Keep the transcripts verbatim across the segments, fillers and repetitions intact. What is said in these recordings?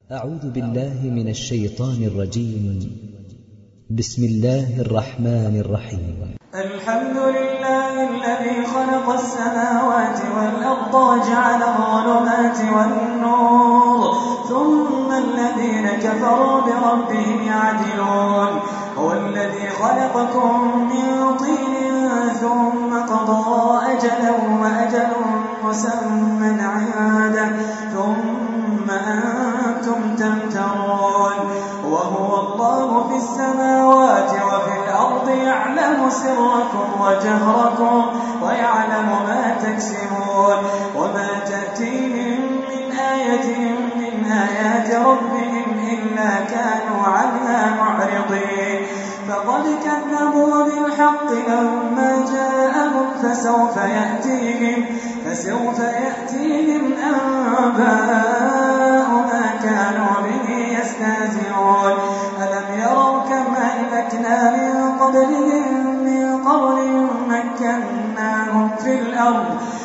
أعوذ بالله من الشيطان الرجيم. بسم الله الرحمن الرحيم. الحمد لله الذي خلق السماوات والأرض وجعل الظلمات والنور ثم الذين كفروا بربهم يعدلون. هو الذي خلقكم من طين ثم قضى أجلا وأجل مسمى عنده ثم أنتم تمترون. وهو الله في السماوات وفي الأرض يعلم سركم وجهركم ويعلم ما تكسبون. وما تأتيهم من آية من آيات ربهم إلا كانوا عنها معرضين. فقد كذبوا بالحق لما جاءهم فسوف يأتيهم, فسوف يأتيهم أنباء ما كانوا به يستهزئون. ألم يروا كم أهلكنا من قبلهم من قرن مكناهم في الأرض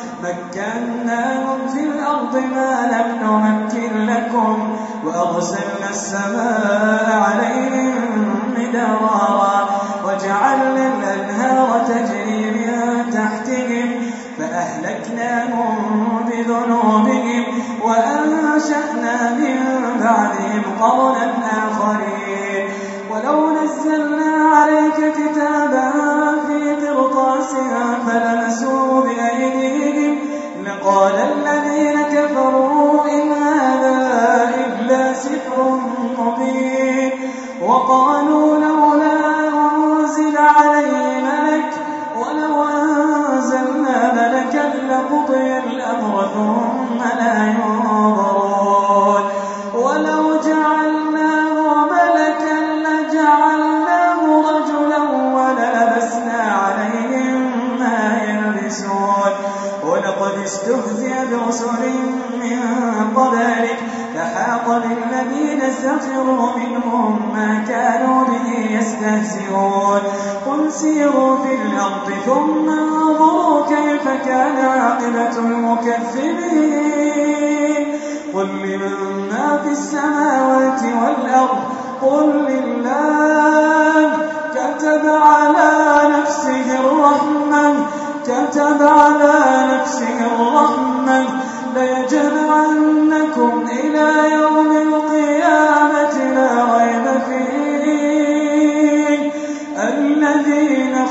مكناهم في الأرض ما لم نمكن لكم وأرسلنا السماء عليهم مدرارا وجعلنا الأنهار تجري من تحتهم فأهلكناهم بذنوبهم وأنشأنا من بعدهم قرنا آخرين. ولو نزلنا عليك كتابا في قرطاس فلمسوه بأيديهم لقال الذين كفروا إن هذا إلا سحر مبين. وقالوا لولا أنزل عليه ملك ولو أنزلنا ملكا لقضي الأمر ثم لا ينظرون. ولو جعلناه ملكا لجعلناه رجلا وللبسنا عليهم ما يلبسون. ولقد استهزئ برسل من قبلك فحاق بالذين سخروا منهم ما كانوا به يستهزئون. قل سيروا في الأرض ثم انظروا كيف كان عاقبة المكذبين. قل لمن ما في السماوات والأرض قل لله كتب على نفسه الرحمة كتب على نفسه الرحمة ليجمعنكم إلى يوم القيامة لا ريب فيه الذين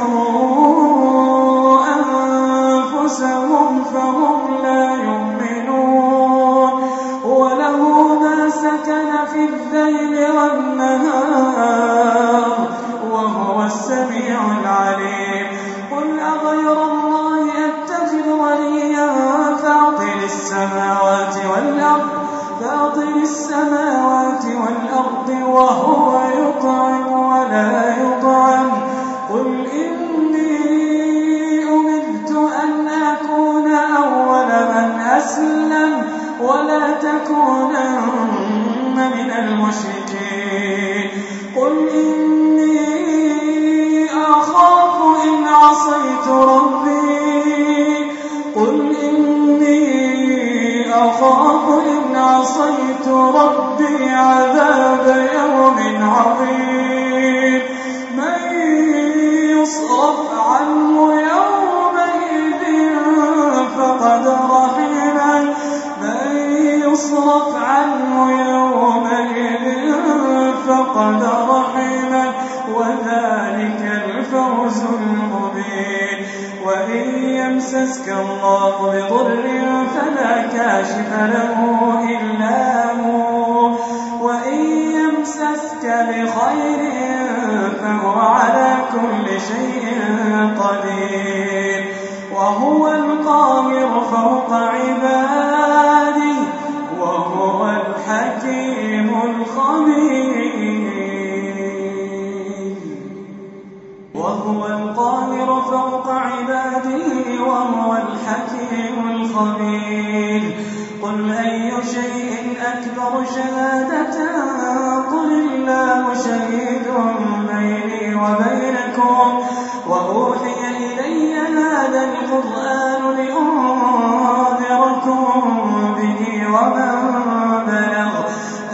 خسروا أنفسهم فهم لا يؤمنون. وله ما سكن في الليل والنهار وهو السميع العليم. قل أغير الله أتخذ وليا فاطر السماوات والأرض فاطر السماوات والأرض وهو يطعم ولا يطعم. قل إني أمرت أن أكون أول من أسلم ولا تكونن من المشركين. قل إني أخاف إن عصيت ربي قل إني أخاف إن عصيت ربي عذاب يوم عظيم. من يصرف عنه يومئذ فقد رحمه من يصرف عنه يومئذ فقد رحمه وذلك الفوز المبين. وإن يمسسك الله بضر فلا كاشف له إلا هو وإن يمسسك بخير فهو على كل شيء قدير. وهو القاهر فوق عباده وهو الحكيم الخبير. وهو القاهر فوق عباده وهو الحكيم الخبير. قل أي شيء أكبر شهادة قل الله شهيد بيني وبينكم وأوحي إلي هذا القرآن لأنذركم به ومن بلغ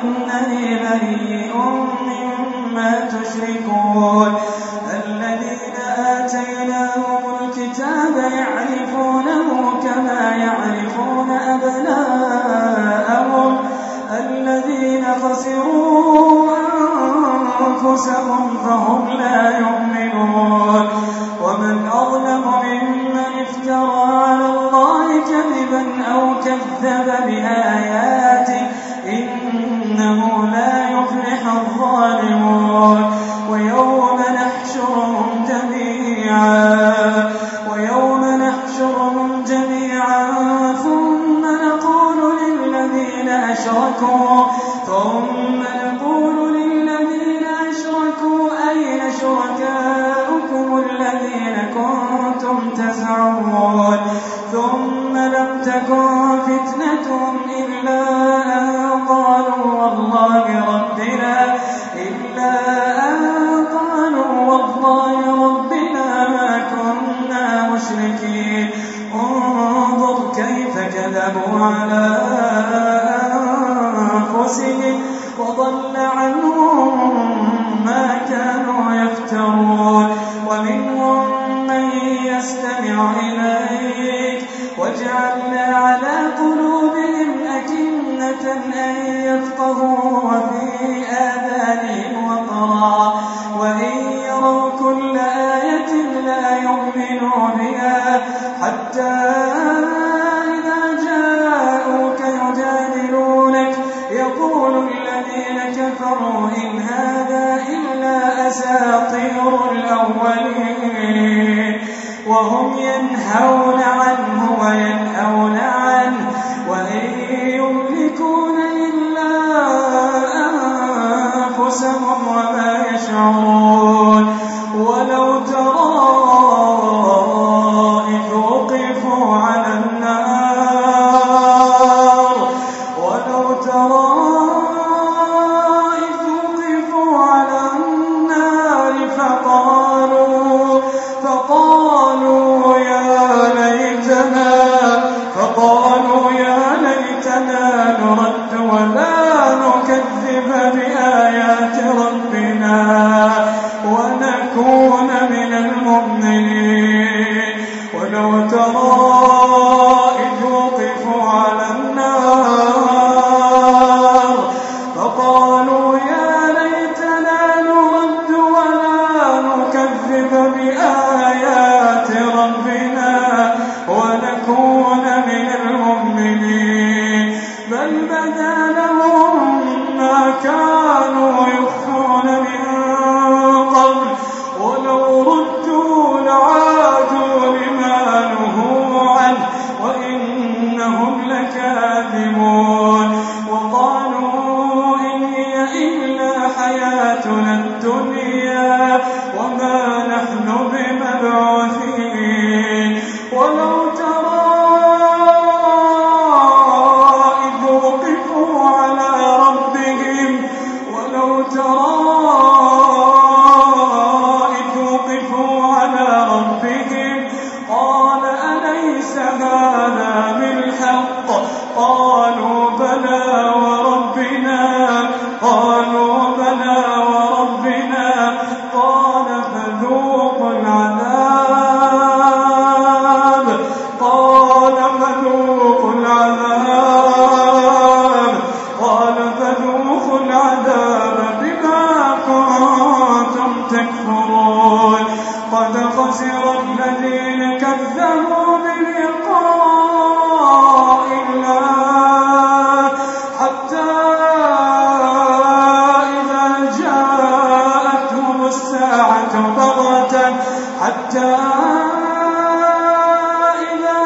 إنني بريء مما تشركون الذين آتيناهم الكتاب يعرفونه كما يعرفون أبناءهم الذين خسروا أنفسهم فهم لا يؤمنون ومن أظلم ممن افترى على الله كذبا أو كذب بآياته إنه لا يفلح الظالمون ويوم نحشرهم جميعا ويوم نحشرهم جميعا ثم نقول للذين أشركوا ثم نقول للذين أشركوا أين شركاؤكم الذين كنتم تزعمون ثم لم تكن فتنتهم إلا أن قالوا والله ربنا إلا أن قالوا والله ربنا ما كنا مشركين انظر كيف كذبوا على أنفسهم وضل عنهم ما كانوا يفترون ومنهم من يستمع إليك وجعلنا على قلوبهم أكنة أن يفقهوا وفي آذانهم وقرا وإن يروا كل آية لا يؤمنوا بها حتى إذا جاءوك يجادلونك يقول الذين كفروا إن هذا إلا أساطير الأولين وهم ينهون عنه وينأون عنه وإن يملكون إلا أنفسهم وما يشعرون ولو ترى إذ وقفوا على النار ولو ترى إذ وقفوا على النار فقالوا فقالوا يا ليتنا فقالوا يا ليتنا نرد ولا نكذب بآيات ربنا ونكون من المؤمنين ولو ترى إذ وقفوا على النار فقالوا يا ليتنا نرد ولا نكذب بآيات ربنا ونكون من المؤمنين بل بدا لهم ما كانوا يخفون من قبل ولو ردوا لعادوا لما نهوا عنه وإنهم لكاذبون وقالوا إن هي إلا حياتنا الدنيا وما نحن بمبعوثين ولو ترى إذ وقفوا على ربهم ولو ترى إذ وقفوا على ربهم قال أليس هذا بالحق قالوا بلى وربنا قالوا بلى وربنا قال فذوقوا العذاب قال فذوقوا العذاب قال فذوقوا العذاب بما كنتم تكفرون قد خسر الذين كذبوا بلقاء الله حتى إذا جاءتهم الساعة بغتة حتى إذا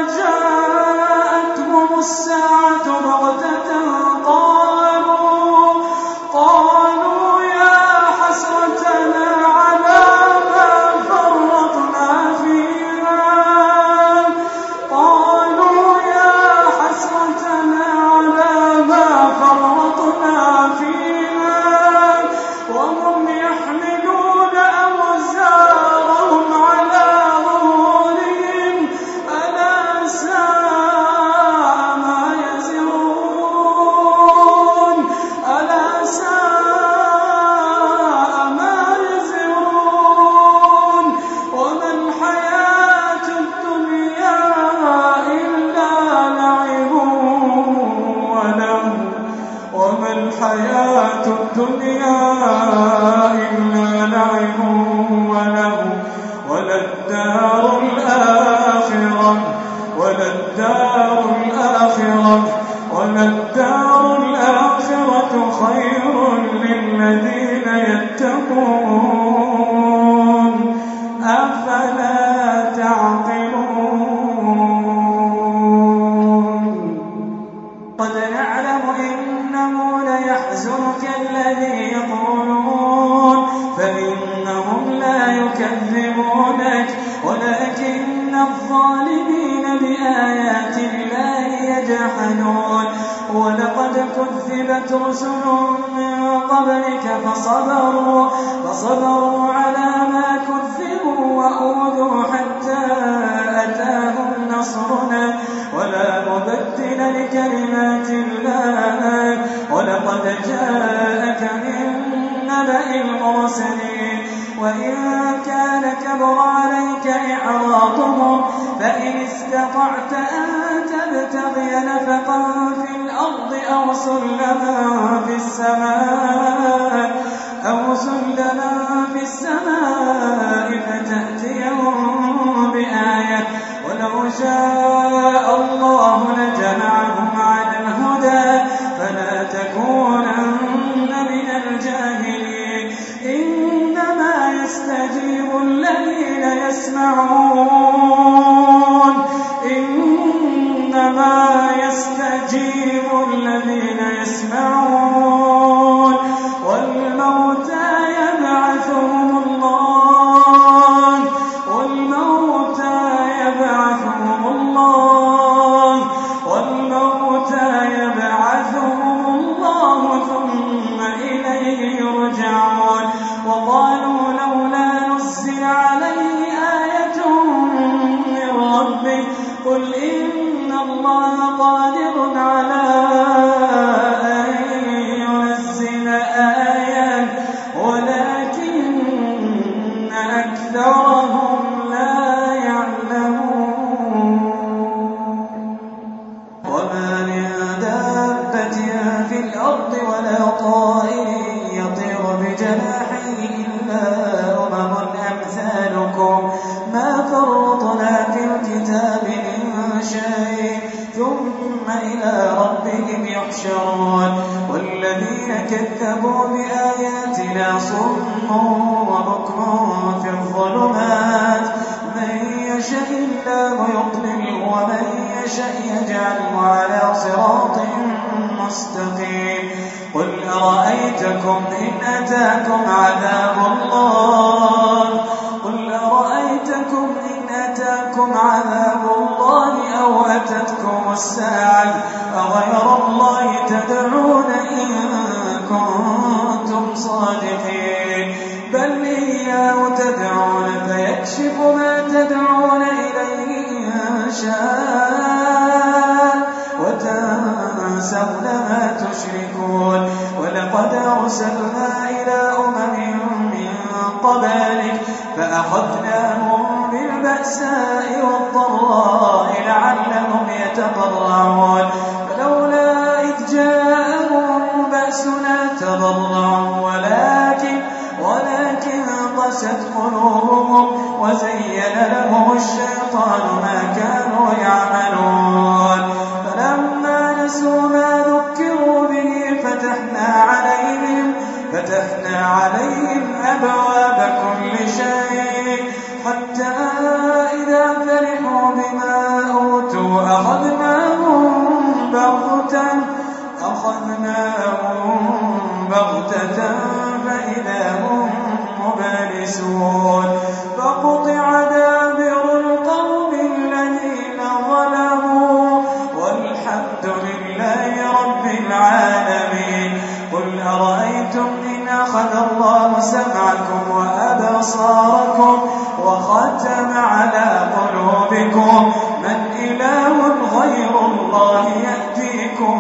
جاءتهم الساعة بغتة قالوا قالوا يا حسرتنا على ما فرطنا فيها قالوا يا حسرتنا على ما فرطنا فيها وهم يحملون أوزارهم على الحياة الدنيا إلا لعب ولهو وللدار الآخرة وللدار الآخرة وللدار الآخرة خير للذين يتقون أفلا تعقلون قد نعلم إنه ليحزنك الذي يقولون فإنهم لا يكذبونك ولكن الظالمين بآيات الله يجحدون ولقد كذبت رسل من قبلك فصبروا, فصبروا على ما كذبوا وأوذوا حتى أتاهم نصرنا ولا مبدل لكلمات الله ولقد جاءك من نبأ المرسلين وإن كان كبر عليك إعراضهم فإن استطعت أن تبتغي نفقا في الأرض أو سلما في السماء أو سلما في السماء فتأتيهم بآية ولو شاء الله لجمعهم على الهدى فلا تكونن من الجاهلين إنما يستجيب الذين يسمعون إنما يستجيب الذين يسمعون والموتى يبعثهم الله والموتى يبعثهم الله والموتى يبعثهم الله ثم إليه يرجعون وقالوا لولا نزل عليه آية من ربه قل إن الله قادر على أن ينزل آية ولكن أكثرهم لا يعلمون وما من دابة في الأرض ولا طائر يطير بجناحيه إلا أمم أمثالكم ما فرطنا في الكتاب من شيء ثم إلى ربهم يحشرون والذين كذبوا بآياتنا صم وبكم في الظلمات من يشاء الله يضلله ومن يشاء يجعله على صراط مستقيم قل أرأيتكم إن أتاكم عذاب الله قل أرأيتكم إن أتاكم عذاب الله أو أتتكم الساعة أغير الله تدعون إن كنتم صادقين بل إياه تدعون فيكشف ما تدعون إليه إن شاء وتنسون ما تشركون ولقد أرسلنا إلى أمم من قبلك فأخذناهم بالبأساء والضراء لعلهم يتضرعون فلولا إذ جاءهم بأسنا تضرعوا ولكن ولكن قست قلوبهم وزين لهم الشيطان ما كانوا يعملون فلما نسوا ما ذكروا به فتحنا عليهم فتحنا عليهم أبواب كل شيء حتى إذا فرحوا بما أوتوا أخذناهم بغتة أخذناهم بغتة فإذا هم مبلسون فقطع دابر القوم الذين ظلموا والحمد لله رب العالمين قل أرأيتم إن أخذ الله سمعكم وأبصاركم وختم على قلوبكم من إله غير الله يأتيكم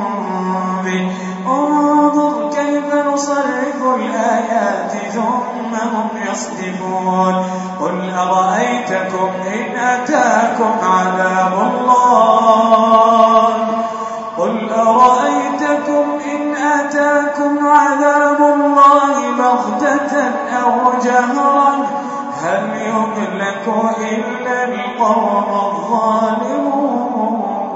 به انظر كيف نصرف الآيات ثم هم يصدفون قل أرأيتكم إن أتاكم عذاب الله قل أرأيتكم إن أتاكم جهرا هل يهلك إلا القوم الظالمون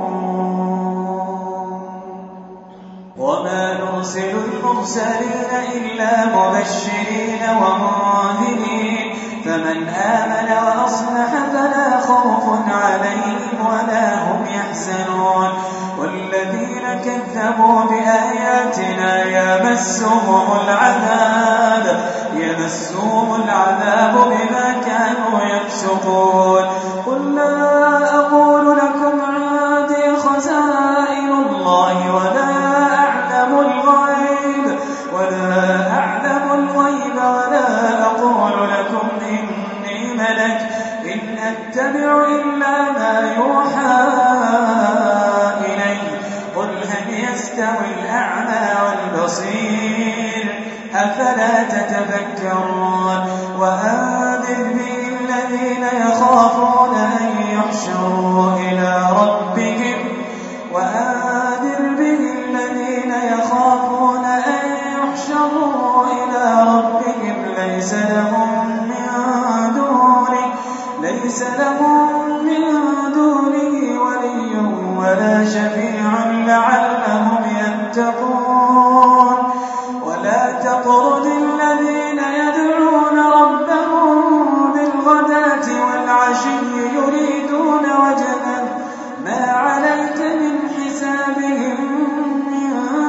وما نرسل المرسلين إلا مبشرين ومنذرين فمن آمن وأصلح فلا خوف عليهم ولا هم يحزنون والذين كذبوا بآياتنا يمسهم العذاب يمسهم العذاب بما كانوا يفسقون قل لا أقول لكم عندي خزائن الله ولا أعلم الغيب ولا أعلم الغيب ولا أقول لكم إني ملك إن أتبع إلا ما يوحى إلي قل هل يستوي الأعمى والبصير أفلا تتفكرون وأنذر به الذين يخافون أن يحشروا إلى ربهم وأنذر به الذين يخافون أن يحشروا إلى ربهم ليس لهم من دونه ليس لهم من دونه ولي ولا شفيع لعلهم يتقون ولا تطرد الذين يدعون ربهم بالغداة والعشي يريدون وجهه ما عليك من حسابهم من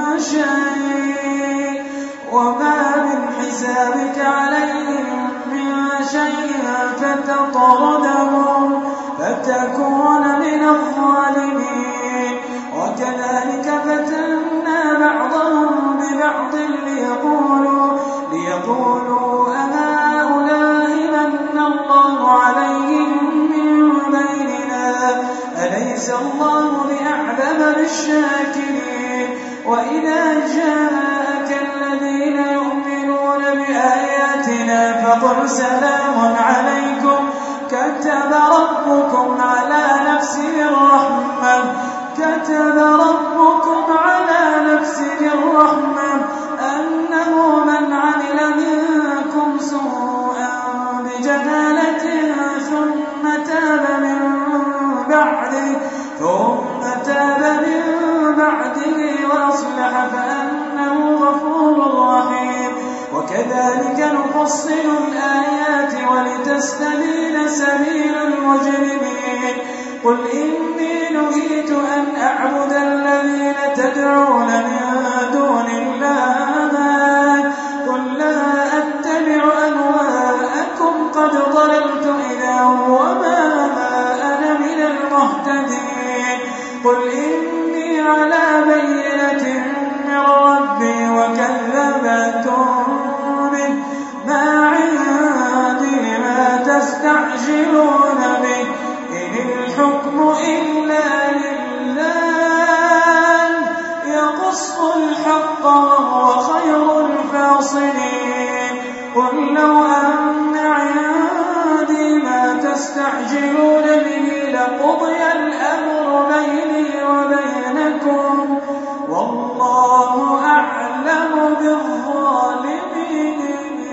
شيء وما من حسابك عليهم من شيء فتطردهم فتكون من الظالمين وكذلك فتنا بعضهم ببعض ليقولوا ليقولوا أهؤلاء من الله عليهم من بيننا أليس الله بأعلم بالشاكرين وإذا جاءك الذين يؤمنون بآياتنا فقل سلام عليكم كتب ربكم على نفسه الرحمة كتب ربكم على نفسه الرحمة أنه من عمل منكم سوءا بجهالة ثم تاب من بعده ثم تاب من بعده وأصلح فأنه غفور رحيم وكذلك نفصل الآيات ولتستبين سبيل المجرمين قل إني نهيت أن أعبد الذين تدعون من دون الله قل لا أتبع أهواءكم قد ضللت إذا وما أنا من المهتدين قل إني على بينة من ربي وكذبتم به ما عندي ما تستعجلون به إن الحكم إلا لله يقص الحق وهو خير الفاصلين قل لو أن عندي ما تستعجلون به لقضي الأمر بيني وبينكم والله أعلم بالظالمين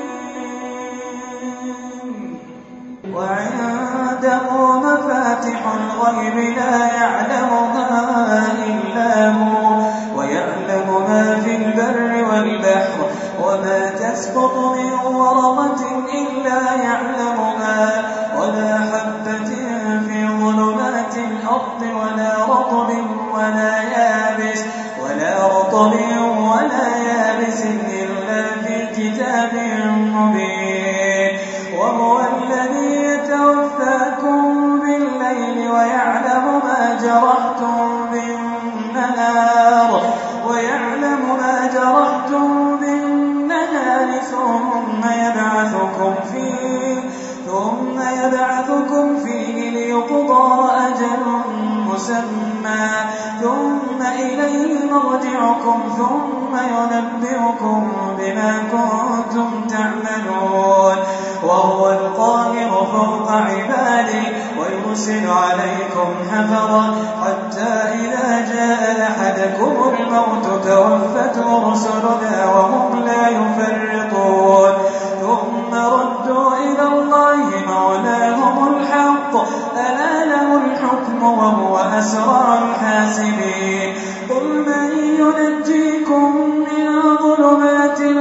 وعنده مفاتح الغيب لا يعلمها إلا هو ويعلم ما في البر والبحر وما تسقط من ورقة إلا يعلمها ولا حبة في ظلمات الأرض ولا رطب ولا يابس ولا رطب ولا يابس إلا في كتاب مبين وهو الذي يتوفاكم بالليل ويعلم ما جرحتم بالنهار ويعلم ما جرحتم بالنهار ثم يبعثكم فيه ثم يبعثكم فيه ليقضى أجل مسمى ثم إليه مرجعكم ثم ينبئكم بما كنتم تعملون وهو القاهر فوق عباده ويرسل عليكم حفظا حتى إذا جاء أحدكم الموت توفته رسلنا وهم لا يفرطون ثم رد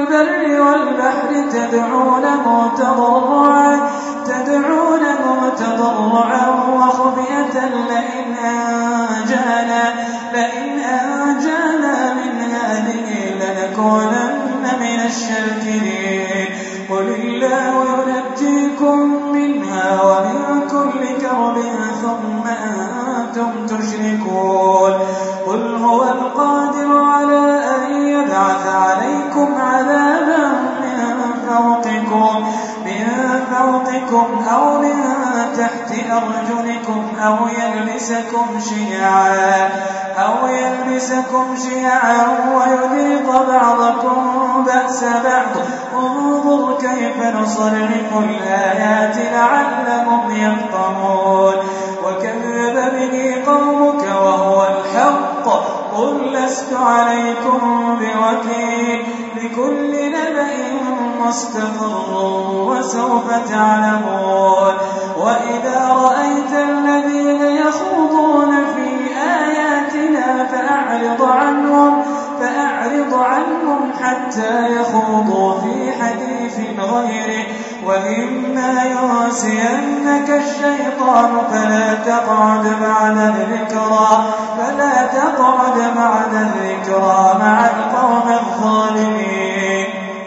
البر والبحر تدعونه تضرعا تدعونه تضرعا وخفية لئن أنجانا لئن أنجانا من هذه لنكونن من الشاكرين قل الله ينجيكم منها ومن كل كرب ثم أنتم تشركون قل هو القادر على أن يبعث عليكم عذابا من فوقكم من فوقكم أو من تحت أرجلكم أو يلبسكم شيعا أو يلبسكم شيعا ويذيق بعضكم بأس بعض انظر كيف نصرف الآيات لعلهم يفقهون وكذب به قومك وهو الحق قل لست عليكم بوكيل لكل نبأ مستقر وسوف تعلمون وإذا رأيت الذين يخوضون في آياتنا فأعرض عنهم فأعرض عنهم حتى يخوضوا في حديث غيره وإما ينسينك الشيطان فلا تقعد بعد الذكرى فلا تقعد بعد الذكرى مع القوم الظالمين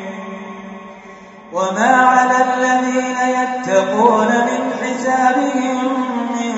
وما على الذين يتقون من حسابهم من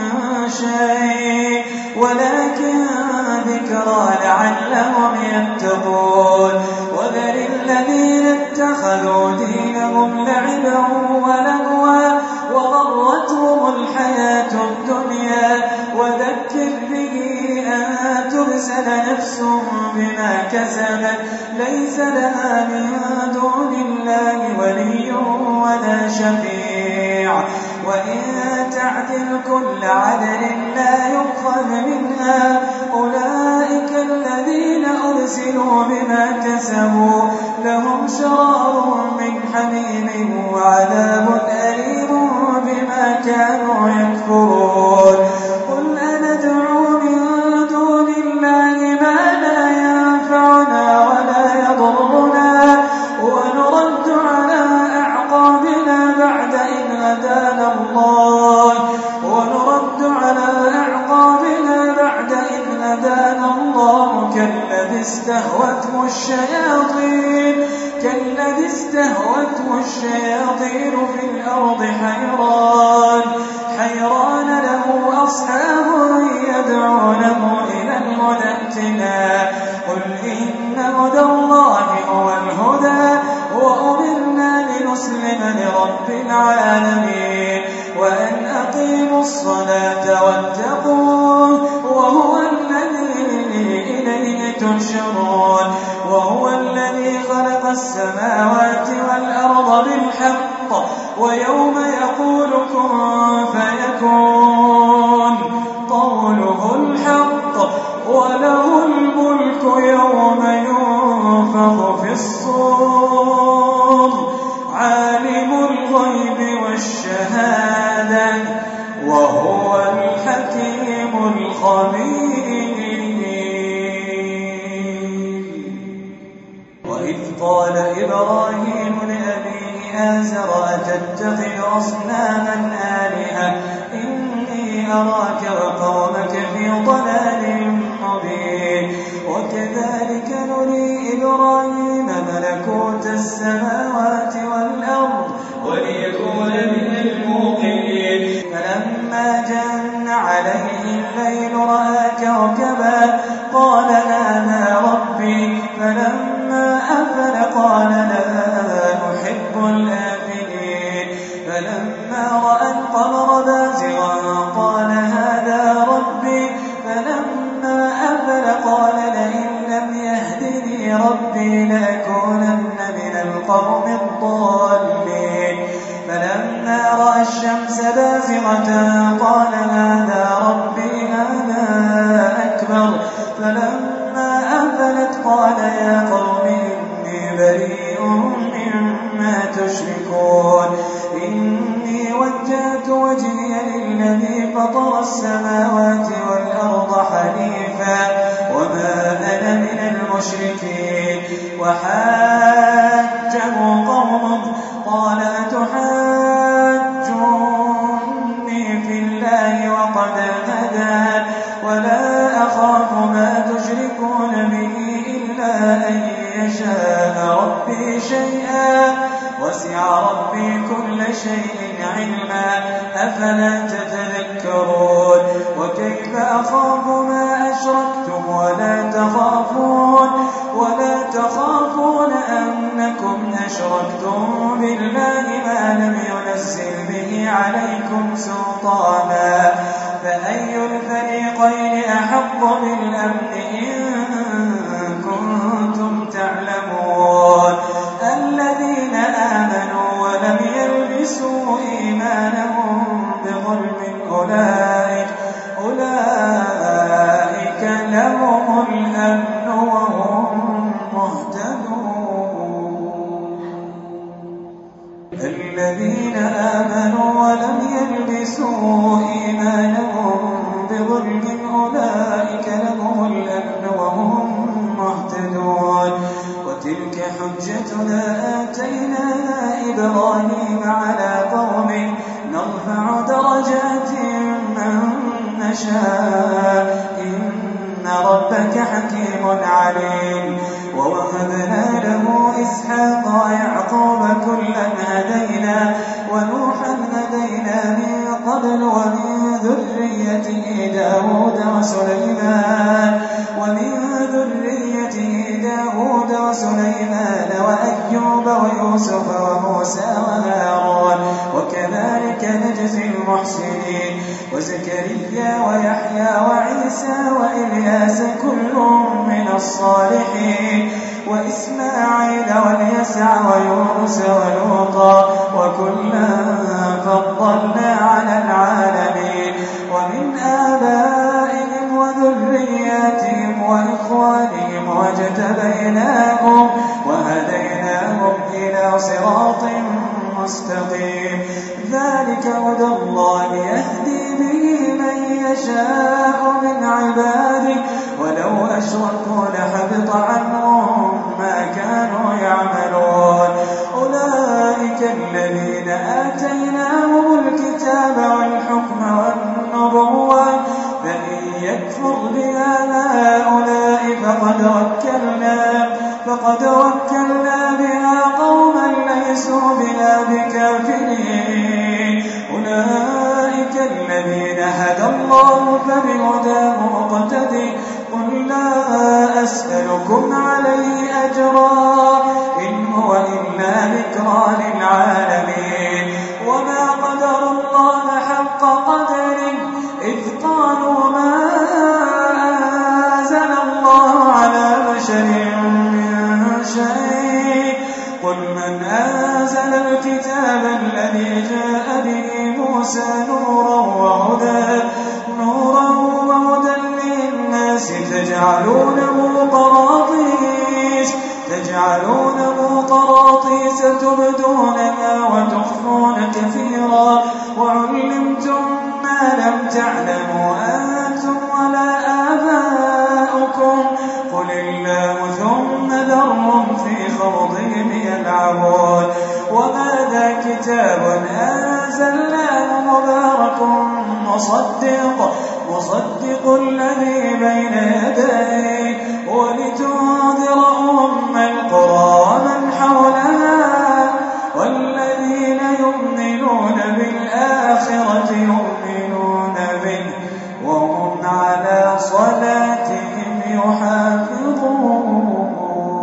شيء ولكن ذكرى لعلهم يتقون وذر الذين اتخذوا دينهم لعبا ولهوا وغرتهم الحياة الدنيا وذكر به أن تبسل نفس بما كسبت ليس لها من دون الله ولي ولا شفيع وإن تعدل كل عدل لا يؤخذ منها أولئك الذين أرسلوا بما كسبوا لهم شرار من حميم وعذاب أليم بما كانوا يكفرون قل أندعو من دون الله ما لا ينفعنا ولا يضرنا ونرد على أعقابنا بعد إن هدانا الله ونرد على أعقابنا بعد إن هدانا الله كالذي استهوته الشياطين كالذي استهوته الشياطين في الأرض حيران حيران له أصحاب يدعونه إلى الهدى ائتنا قل إن هدى الله هو الهدى وأمرنا لنسلم لرب العالمين وأن أقيموا الصلاة واتقوه وهو الذي إليه تحشرون وهو الذي خلق السماوات والأرض بالحق ويوم يقول كن فيكون قوله الحق وله الملك يوم ينفخ في الصور عالم الغيب والشهادة وهو الحكيم الخبير وإذ قال إبراهيم لأبيه آزر أتتخذ أصناما آلهة إني أراك وقومك في ضلال مبين وكذلك نري إبراهيم ملكوت السماوات والأرض وليكون من الموقنين فلما جن عليه الليل رأى كوكبا قال هذا ربي فلما أفل قال لا أحب الآفلين فلما رأى القمر بازغا قال هذا ربي فلما أفل قال لئن لم يهدني ربي لأكونن من القوم الضالين فلما رأى الشمس بازغة قال هذا ربي هذا أكبر فلما أفلت قال يا قوم إني بريء مما تشركون إني وجهت وجهي للذي فطر السماوات والأرض حنيفا وما أنا من المشركين وحاج شيئا وسع ربي كل شيء علما أفلا تتذكرون وكيف أخاف ما أشركتم ولا تخافون ولا تخافون أنكم أشركتم بالله ما لم ينزل به عليكم سلطانا فأي الفريقين أحق بالأمن إن كنتم تعلمون الذين آمنوا ولم يلبسوا إيمانهم بظلم أولئك أولئك لهم الأمن وهم مهتدون الذين آمنوا ولم يلبسوا إيمانهم بظلم أولئك لهم الأمن وهم مهتدون وتلك حجتنا آتيناها إبراهيم على قومه نرفع درجات من نشاء إن ربك حكيم عليم ووهبنا له إسحاق ويعقوب كلا هدينا ونوحا هدينا من قبل ومن ذريته داود وسليمان ومن ذريته داود وسليمان وأيوب ويوسف وموسى وهارون وكذلك نجزي المحسنين وزكريا ويحيى وعيسى وإلياس كل من الصالحين وإسماعيل واليسع ويونس ولوطا وكلا فضلنا على العالمين ومن آبائهم وذرياتهم وإخوانهم واجتبيناهم وهديناهم إلى صراط مستقيم ذلك هدى الله يهدي به من يشاء من عباده ولو أشركوا لحبط عنهم ما كانوا يعملون أولئك الذين آتيناهم الكتاب والحكم والنبوة فإن يكفر بها هؤلاء فقد وكلنا فقد وكلنا بها قوما ليسوا بها بكافرين أولئك الذين هدى الله فبهداه مقتدي قل لا أسألكم عليه أجرا إن هو إلا ذكرى للعالمين وما قدر الله حق قدره إذ قالوا ما أنزل الله على بشر من شيء قل من أنزل الكتاب الذي جاء به موسى نورا وهدى نورا وهدى للناس تجعلونه قراطيس تجعلونه قراطيس تبدونها وتخفون كثيرا وعلمتم ما لم تعلموا أنتم ولا آباؤكم قل الله ثم ذرهم في خوضهم يلعبون وهذا كتاب أنزلناه مبارك مصدق مصدق الذي بين يديه ولتنذر أم القرى ومن حولها والذين يؤمنون بالآخرة يؤمنون به وهم على صلاتهم يحافظون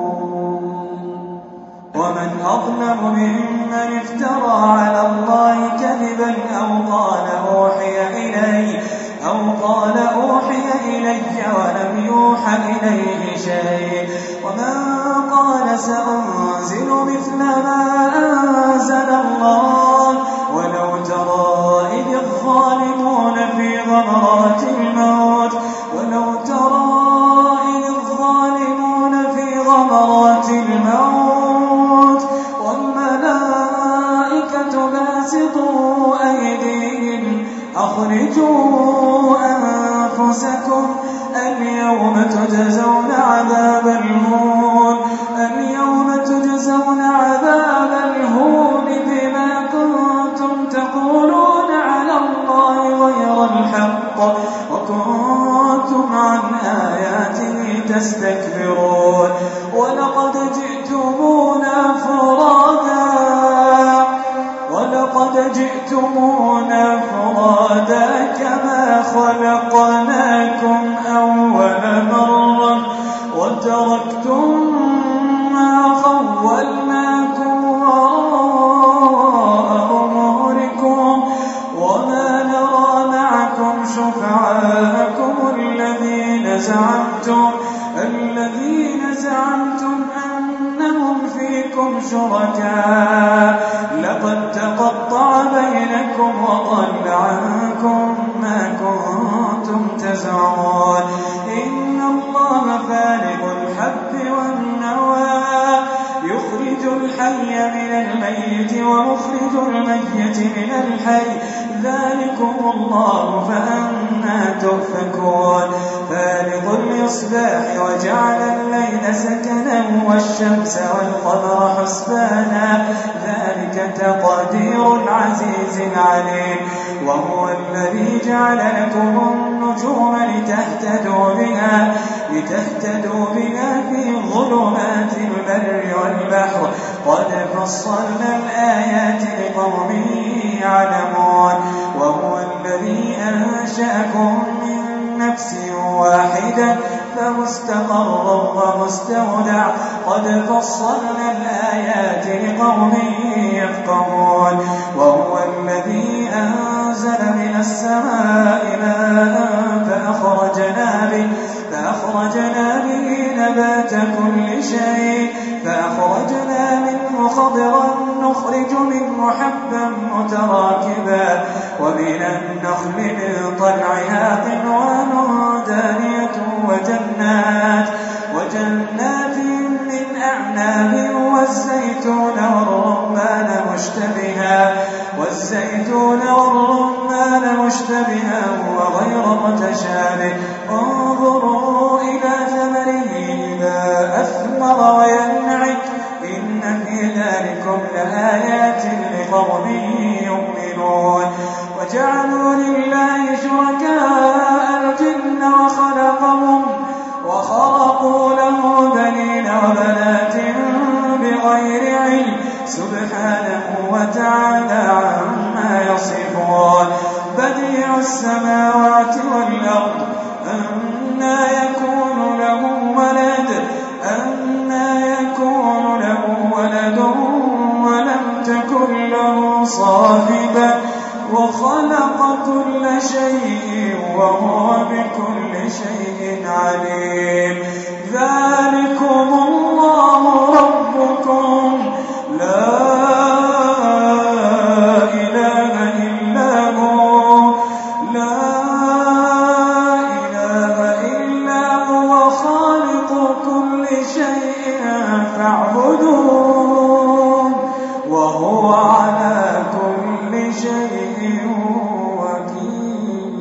ومن أظلم ممن افترى على الله كذبا أو قال أوحي إلي أو قال أوحي إلي ولم يوحى إليه شيء ومن قال سأنزل مثل ما أنزل الله ولو ترى إذ الظالمون في غمرات الموت ولو ترى إذ الظالمون في غمرات الموت والملائكة باسطوا أيديهم أخرجوا أنفسكم اليوم تجزون عذاب الهون اليوم تجزون عذاب الهون بما كنتم تقولون على الله غير الحق وكنتم عن آياته تستكبرون ولقد جئتمونا فرادى تركناكم وراء ظهوركم وما نرى معكم شفعاءكم الذين زعمتم الذين زعمتم أنهم فيكم شركاء لقد تقطع بينكم وضل عنكم ما كنتم تزعمون إن الله فالق الحب والنوى يخرج الحي من الميت ومخرج الميت من الحي ذلكم الله فأنى تؤفكون فالق الإصباح وجعل الليل سكنا والشمس والقمر حسبانا ذلك تقدير العزيز العليم وهو الذي جعل لكم النجوم لتهتدوا بها لتهتدوا بها في ظلمات البر والبحر قد فصلنا الآيات لقوم يعلمون وهو الذي أنشأكم من نفس واحدة فمستقر ومستودع قد فصلنا الآيات لقوم يفقهون وهو الذي أنزل من السماء ماء فأخرجنا به فأخرجنا به نبات كل شيء فأخرجنا منه خضرا نخرج منه حبا متراكبا ومن النخل من طلعها قنوان دانية وجنات وجنات من أعناب والزيتون والرمان مشتبها والزيتون والرمان مشتبها وغير متشابه انظروا إلى ثمره إذا أثمر وينعم إن في ذلكم لآيات لقوم يؤمنون وجعلوا لله شركاء الجن وخلقهم وخرقوا له بنين وبنات بغير علم سبحانه وتعالى عما يصفون بديع السماوات والأرض أنى يكون له ولد أنى يكون له ولد ولم تكن له صاحبة وخلق كل شيء وهو بكل شيء عليم ذلكم الله ربكم لا إله إلا هو لا إله إلا هو خالق كل شيء فاعبدوه وهو على كل شيء وكيل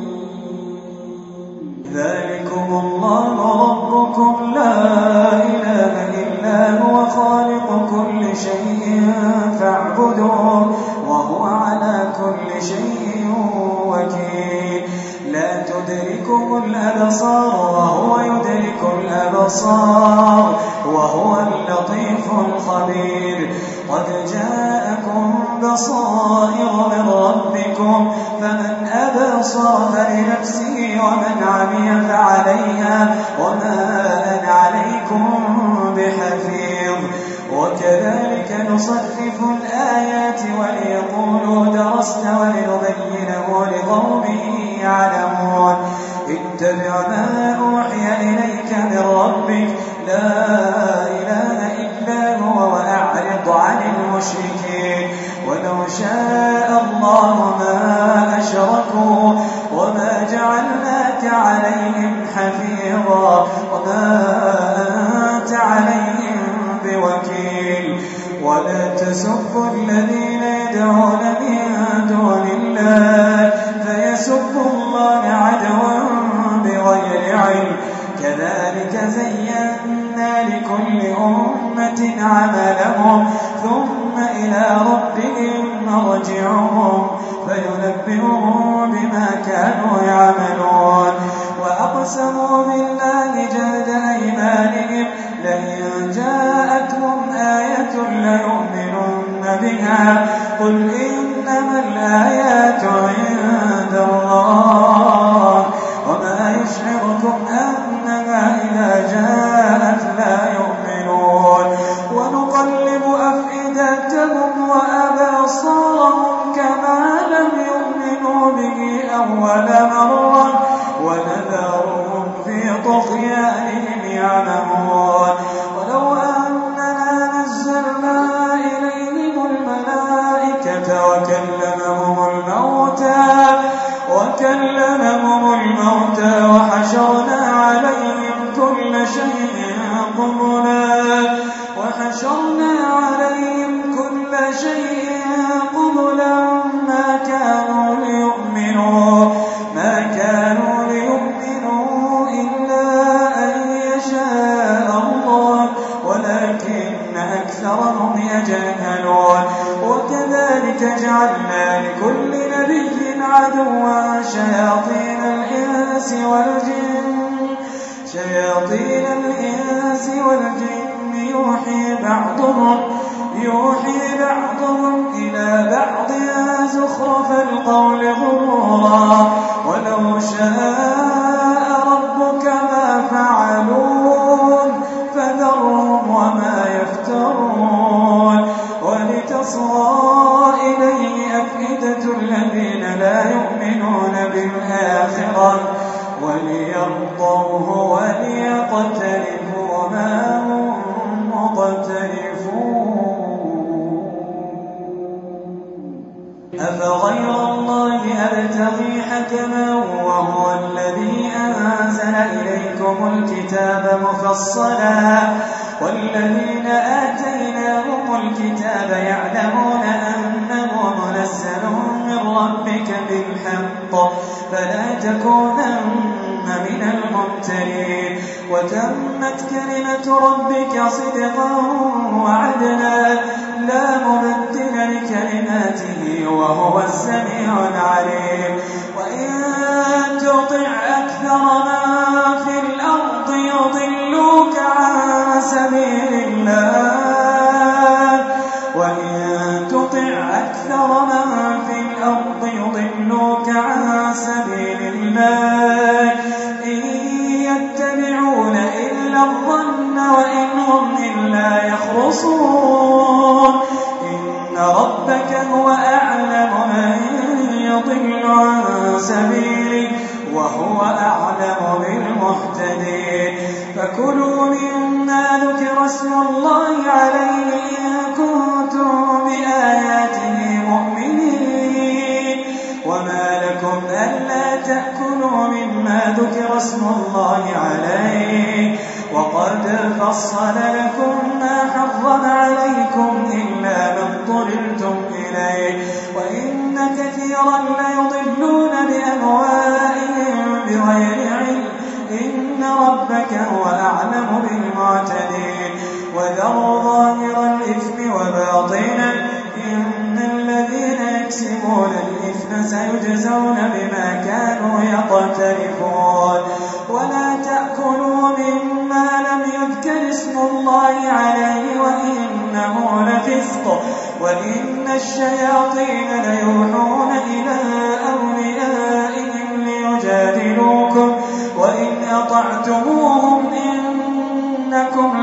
ذلكم الله ربكم لا إله إلا هو خالق كل شيء فاعبدوه وهو على كل شيء وكيل لا تدركه الأبصار وهو يدرك الأبصار وهو اللطيف الخبير قد جاءكم بصائر من ربكم فمن أبصر فلنفسه ومن عمي فعليها وما أنا عليكم بحفيظ وكذلك نصرف الآيات وليقولوا درست ولنبينه لقوم يعلمون اتبع ما أوحي إليك من ربك لا إله إلا هو وأعرض عن المشركين ولو شاء الله ما أشركوا وما جعلناك عليهم حفيظا وما أنت عليهم بوكيل ولا تسبوا الذين يدعون من دون الله فيسبوا الله عدوا بغير علم كذلك زينا لكل أمة عملهم ثم إلى ربهم مرجعهم فينبئهم بما كانوا يعملون وأقسموا بالله جهد أيمانهم لئن جاءتهم آية ليؤمنن بها قل إنما الآيات عند الله وما يشعركم أنها إذا جاءت لا يؤمنون ونقلب أفئدتهم به أول مرة ونذرهم في طغيانهم يعمهون ولو أننا نزلنا إليهم الملائكة وكلمهم الموتى وكلمهم الموتى وحشرنا عليهم كل شيء قبلا وحشرنا عليهم كل شيء قبلا ما كانوا ليؤمنوا ما كانوا ليؤمنوا إلا أن يشاء الله ولكن أكثرهم يجهلون وكذلك جعلنا لكل نبي عدوا شياطين الإنس والجن شياطين الإنس والجن يوحي بعضهم يوحي بعضهم إلى بعض زخرف القول غرورا ولو شاء ربك ما فعلون فذرهم وما يفترون ولتصغى إليه أفئدة الذين لا يؤمنون بالآخرة وليرضوه وليقترفوا ما هم مقترفون أفغير الله أبتغي حكما وهو الذي أنزل إليكم الكتاب مفصلا والذين آتيناهم الكتاب يعلمون أنه منزل من ربك بالحق فلا تكونن من الممترين وتمت كلمة ربك صدقا وعدلا لا مبدل لكلماته وهو السميع العليم وإن تطع أكثر من في الأرض يضلوك عن سبيل الله وإن تطع أكثر من في الأرض يضلوك عن سبيل الله إن يتبعون إلا الظن وإن هم إلا يخرصون إن ربك هو أعلم من يضل عن سبيله وهو أعلم بالمهتدين فكلوا مما ذكر اسم الله عليه إن كنتم بآياته مؤمنين وما لكم ألا تأكلوا مما ذكر اسم الله عليه وقد فصل لكم ما حرم عليكم إلا ما اضطررتم إليه وإن كثيرا ليضلون بأهوائهم بغير علم إن ربك هو أعلم بالمعتدين وذروا ظاهر الإثم وباطنه إن الذين يكسبون الإثم سيجزون بما كانوا يقترفون ولا تأكلوا مما لم يذكر اسم الله عليه وإنه لفسق وإن الشياطين ليوحون إلى أوليائهم ليجادلوكم وإن أطعتموهم إنكم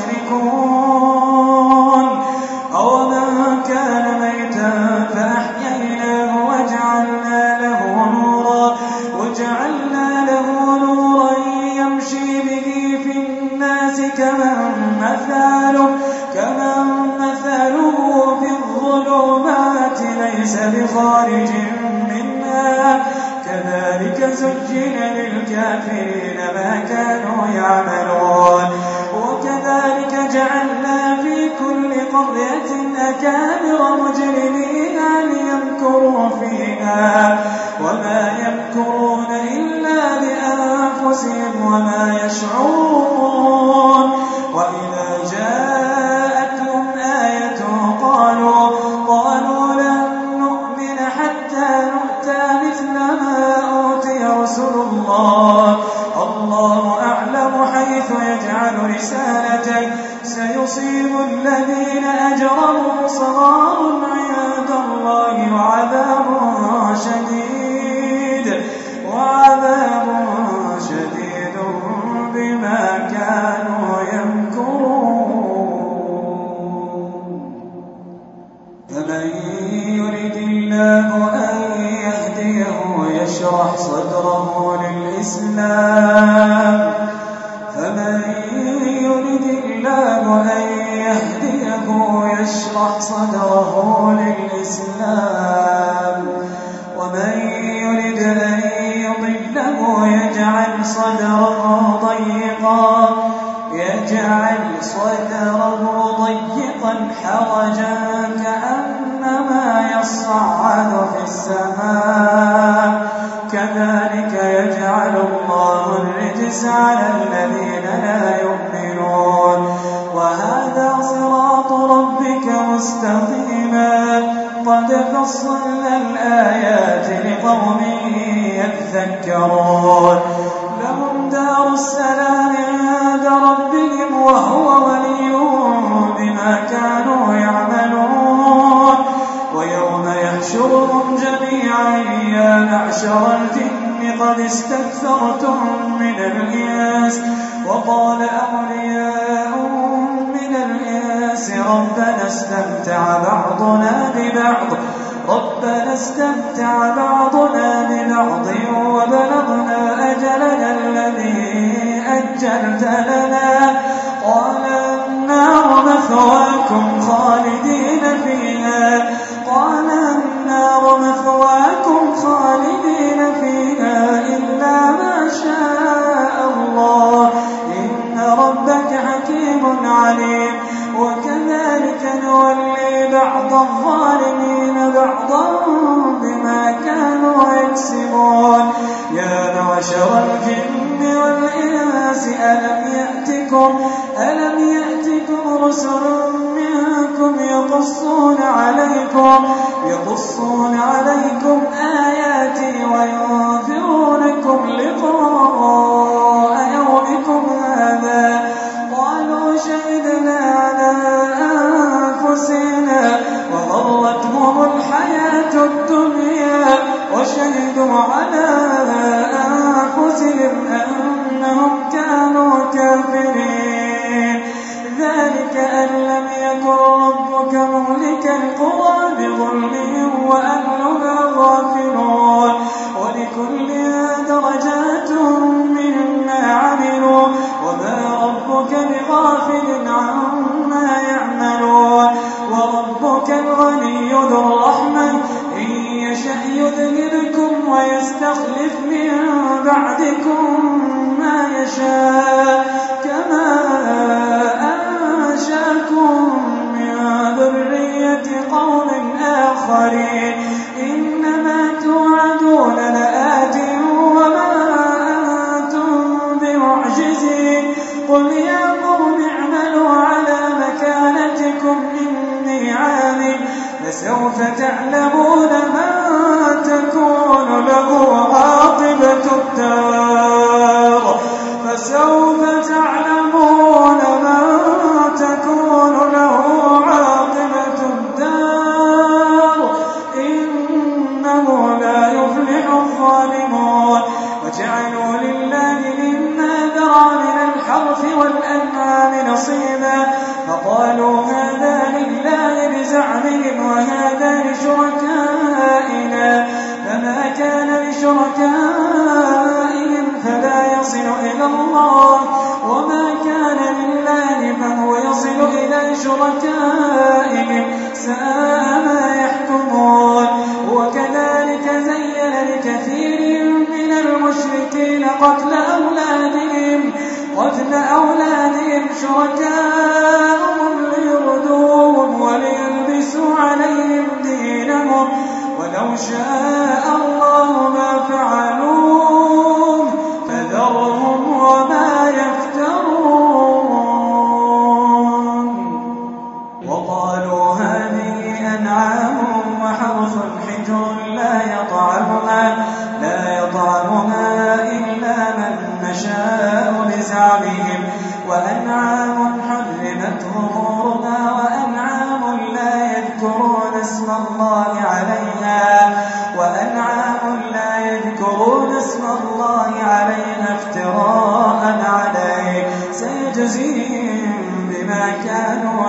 لمشركون أو من كان ميتا فأحييناه وجعلنا له نورا وجعلنا له نورا يمشي به في الناس كمن مثاله كمن مثاله في الظلمات ليس بخارج منها كذلك زين للكافرين ما كانوا يعملون وكذلك جعلنا في كل قرية أكابر مجرميها ليمكروا فيها وما يمكرون إلا بأنفسهم وما يشعرون وإذا جاءتهم آية قالوا قالوا لن نؤمن حتى نؤتى مثل ما أوتي رسل الله الله أعلم حيث يجعل رسالته سيصيب الذين أجرموا صغار عند الله وعذاب شديد وعذاب شديد بما كانوا يمكرون فمن يرد الله أن يهديه صدره للإسلام فمن يرد الله أن يهديه يشرح صدره للإسلام ومن يرد أن يضله يجعل صدره ضيقا يجعل صدره ضيقا حرجا كأنما يصعد في السماء كذلك يجعل الله الرجس على الذين لا يؤمنون وهذا صراط ربك مستقيما قد فصلنا الآيات لقوم يذكرون لهم دار السلام عند ربهم وهو وليهم بما كانوا يعملون ويوم يحشرهم جميعا يا معشر الجن قد استكثرتم من الإنس وقال أولياؤهم من الإنس ربنا استمتع بعضنا ببعض ربنا استمتع بعضنا ببعض وبلغنا أجلنا الذي أجلت لنا قال النار مثواكم خالدين فيها قال النار مثواكم خالدين فيها إلا ما شاء الله إن ربك حكيم عليم وكذلك نولي بعض الظالمين بعضا بما كانوا يكسبون يا معشر الجن والإنس ألم يأتكم ألم يأتكم رسل منكم يقصون عليكم يقصون عليكم آياتي وينذرونكم لقاء يومكم هذا قالوا شهدنا على أنفسنا وغرتهم الحياة الدنيا وشهدوا على أنفسهم أنهم كانوا كافرين ذلك أن لم يكن ربك مهلك القرى بظلمهم وأهلها غافلون ولكل درجات مما عملوا وما ربك بغافل عما يعملون وربك الغني ذو الرحمة إن يشأ يذهبكم ويستخلف من بعدكم ما يشاء كما أنشأكم من ذرية قوم آخرين إنما توعدون لآت وما أنتم بمعجزين قل يا قوم اعملوا على مكانتكم إني عامل فسوف تعلمون من تكون له عاقبة الدار فسوف تعلمون من تكون له عاقبة الدار إنه لا يفلح الظالمون وجعلوا لله مما ذرى من الحرث والأنعام نصيبا فقالوا هذا لله بزعمهم وهذا لشركائنا فما كان لشركائهم فلا يصل إلى الله وما كان لله فهو يصل إلى شركائهم ساء ما يحكمون وكذلك زين لكثير من المشركين قتل أولادهم قتل أولادهم شركاءهم ليردوهم وليلبسوا عليهم دينهم ولو شاء الله ما فعلوه فذرهم وما يفترون وقالوا هذه أنعام وحرث حجر لا يطعمها لا يطعمها إلا من نشاء بزعمهم وأنعام حرمت ظهورها وأنعام لا يذكرون اسم الله عليها وأنعام لا يذكرون اسم الله عليها افتراء عليه سيجزيهم بما كانوا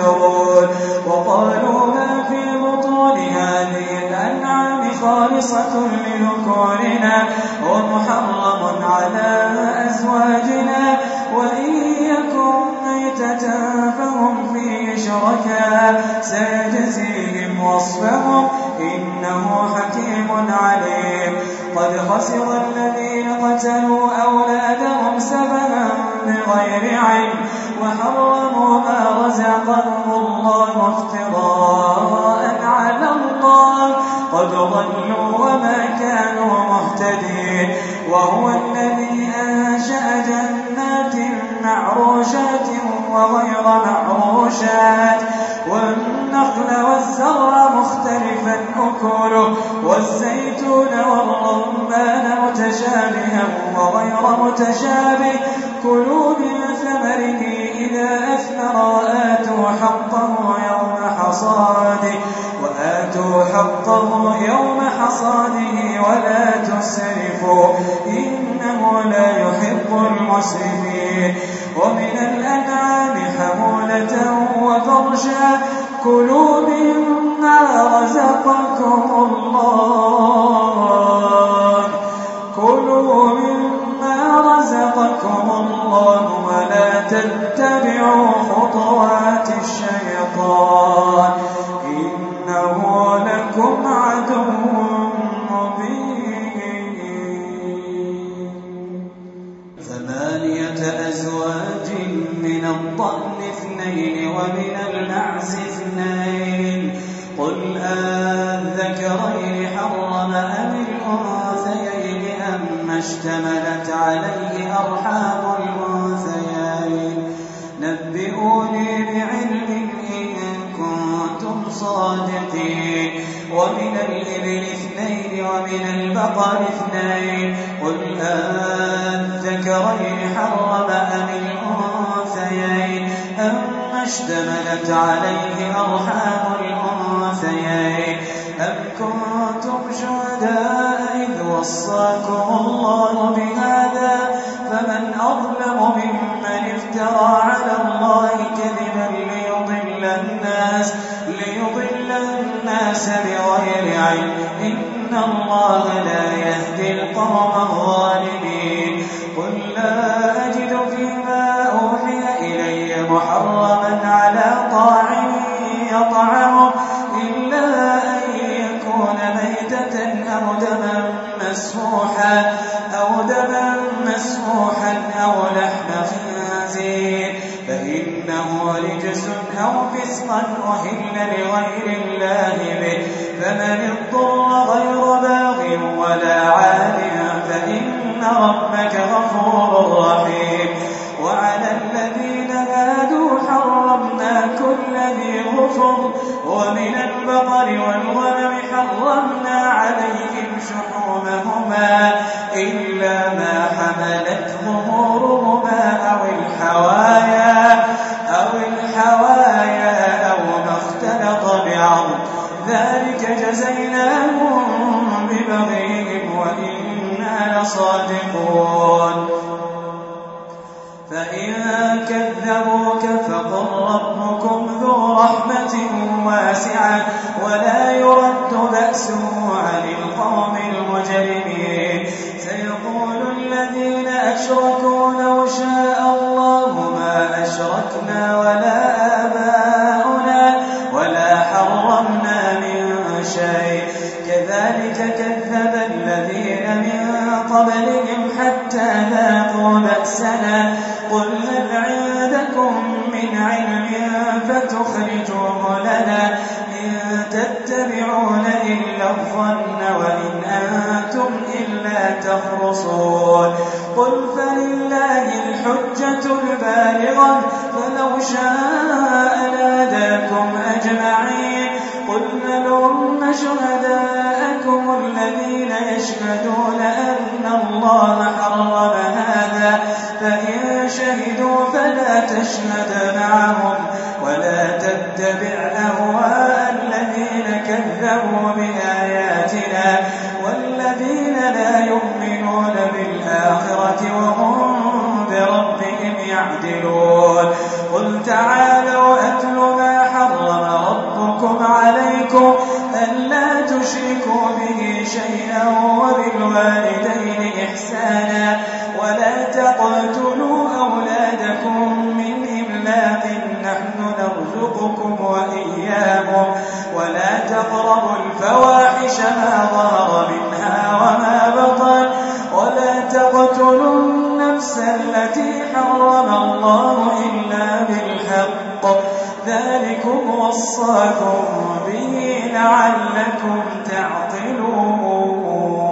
يفترون وقالوا ما في بطون هذه الأنعام خالصة لذكورنا ومحرم على أزواجنا وإن يكن ميتة فهم فيه شركاء سيجزيهم وصفهم إنه حكيم عليم. قد خسر الذين قتلوا أولادهم سفها بغير علم وحرموا ما رزقهم الله افتراء على الله قد ضلوا وما كانوا مهتدين. وهو الذي أنشأ جنات معروشات وغير معروشات والنخل والزرع مختلفا أكله والزيتون والرمان متشابها وغير متشابه كلوا من ثمره إذا أثمر وآتوا حقه يوم حصاده وآتوا حقه يوم حصاده ولا تسرفوا إنه لا يحب المسرفين. ومن الأنعام حمولة وفرشا كلوا مما رزقكم الله كلوا مما رزقكم الله ولا تتبعوا خطوات الشيطان إنه لكم عدو مبين. ثمانية أزواج من الضأن اثنين ومن المعز اثنين قل أذكرين حرم أم الأنثيين أم اشتملت عليه أرحام الأنثيين نبئوني بعلم إن كنتم صادقين. ومن الإبل اثنين ومن البقر اثنين قل أذكرين حرم أم الأنثيين أم اشتملت عليه أرحام الأنثيين أم كنتم شهداء إذ وصاكم الله بهذا فمن أظلم ممن افترى على الله كذبا ليضل الناس ليضل الناس بغير علم إن الله لا يهدي القوم الظالمين. قل لا أجد فيما أوحي إلي محرما على طاعم يطعمه إلا أن يكون ميتة أو دما مسفوحا أو دما مسفوحا أو لحم خنزير فإنه رجس أو فسقا أهل لغير الله به فمن اضطر غير باغ ولا عاد فإن ربك غفور رحيم. وعلى الذين هادوا حرمنا كل ذي ظفر ومن البقر والغنم حرمنا عليهم شحومهما إلا ما حملت ظهورهما أو الحوايا أو الحوايا أو ما اختلط بعظم ذلك جزيناهم ببغيهم وإنا لصادقون. فإن كذبوك فقل ربكم ذو رحمة واسعة ولا يرد بأسه عن القوم المجرمين. سيقول الذين أشركوا لو شاء الله ما أشركنا ولا آباؤنا ولا حرمنا من شيء كذلك كذب الذين من قبلهم حتى ذاقوا بأسنا قل هل عندكم من علم فتخرجوه لنا إن تتبعون إلا الظن وإن أنتم إلا تخرصون. قل فلله الحجة البالغة فلو شاء لهداكم أجمعين. قل لهم شهداءكم الذين يشهدون أن الله حرم هذا فإن شهدوا فلا تشهد معهم ولا تتبع أهواء الذين كذبوا بآياتنا والذين لا يؤمنون بالآخرة وهم بربهم يعدلون. قل تعالوا أتل ما حرم ربكم عليكم ألا تشركوا به شيئا وبالوالدين إحسانا ولا تقتلوا أولادكم من إملاق نحن نرزقكم وإياهم ولا تقربوا الفواحش ما ظهر منها وما بطن ولا تقتلوا النفس التي حرم الله إلا بالحق ذلكم وصاكم به لعلكم تعقلون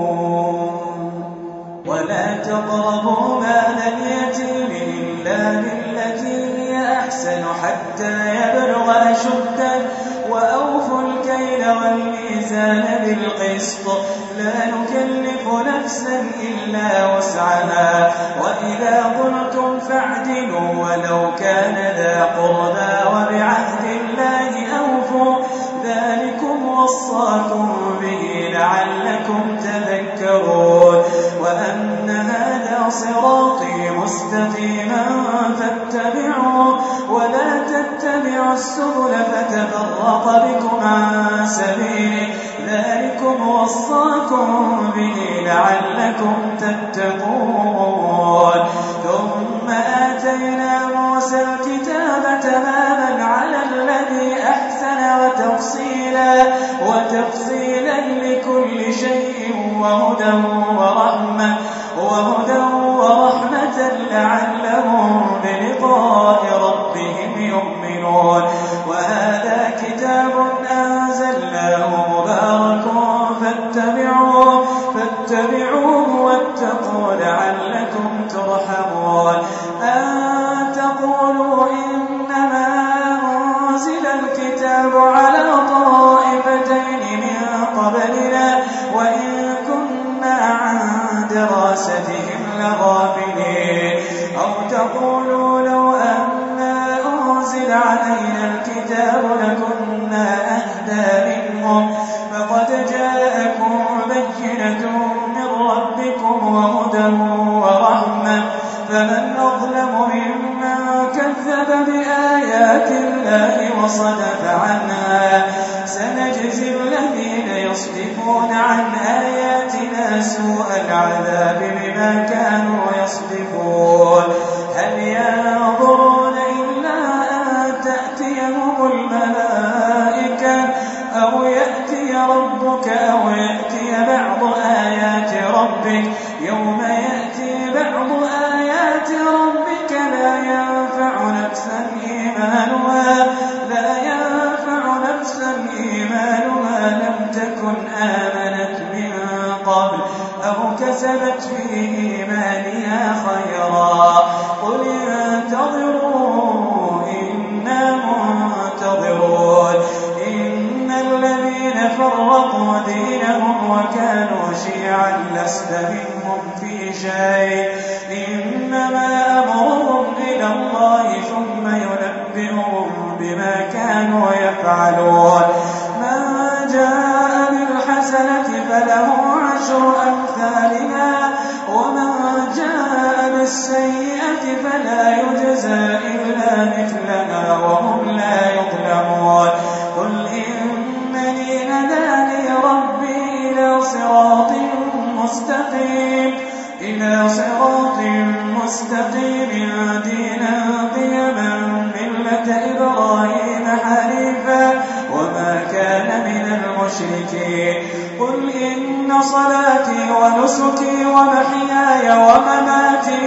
ولا تقربوا مال اليتيم إلا بالتي هي أحسن حتى يبلغ أشده وأوفوا الكيل والميزان بالقسط لا نكلف نفسا إلا وسعها وإذا قلتم فاعدلوا ولو كان ذا قربى وبعهد الله أوفوا ذلكم وصاكم به لعلكم تذكرون وأن هذا صراطي مستقيما فاتبعوه ولا تتبعوا السبل فتفرق بكم عن سبيله ذلكم وصاكم به لعلكم تتقون ثم آتينا موسى الكتاب تماما على الذي أحسن وتفصيلا وتفصيلا لكل شيء وهدى ورحمة وهدى ورحمة لعلهم بلقاء ربهم يؤمنون وهذا كتاب أنزلناه مبارك فاتبعوه فاتبعوه واتقوا لعلكم ترحمون أن تقولوا إنما أنزل الكتاب على طائفتين من قبلنا وإن كنا عن دراستهم لغافلين أو تقولوا لو أنا أنزل علينا الكتاب لكنا أهدى منهم فقد جاءكم بينة من ربكم وهدى ورحمة فمن أظلم ممن كذب بآيات الله وصدف عنها سنجزي الذين يصدفون عن آياتنا سوء العذاب بما كانوا يصدفون هل ينظرون إلا أن تأتيهم الملائكة أو يأتي ربك أو يأتي بعض آيات ربك يوم يأتي بعض آيات ربك لا ينفع نفسا إيمانها لا ينفع نفسا إيمانها لم تكن آمنت من قبل أو كسبت في إيمانها خيرا قل انتظروا إنا منتظرون إن الذين فرقوا دينهم وكانوا شيعا لست منهم في شيء إنما أمرهم إلى الله ثم ينبئهم بما كانوا يفعلون من جاء بالحسنة فله عشر أمثالها ومن جاء بالسيئة فلا يجزى إلا مثلها وهم لا يظلمون قل إنني هداني ربي إلى صراط مستقيم إلى صراط مستقيم دينا قيما ملة إبراهيم حنيفا وما كان من المشركين قل إن صلاتي ونسكي ومحياي ومماتي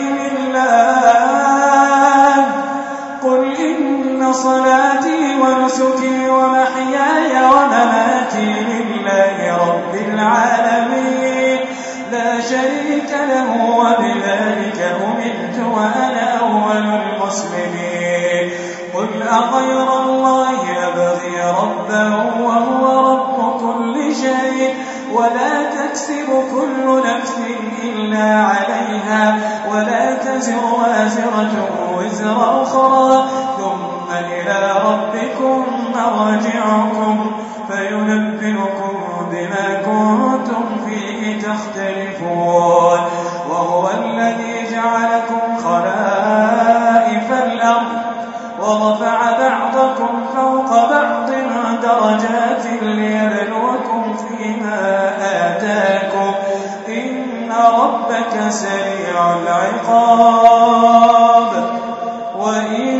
لله قل إن صلاتي ونسكي ومحياي ومماتي لله رب العالمين لا شريك له وبذلك أمرت وأنا أول المسلمين قل أغير الله أبغي ربا وهو رب كل شيء ولا تكسب كل نفس إلا عليها ولا تزر وازرة وزر أخرى ثم إلى ربكم مرجعكم فينبئكم بما كنتم فيه تختلفون وهو الذي جعلكم خلائف الأرض ورفع بعضكم فوق بعض درجات ليبلوكم سريع العقاب وإن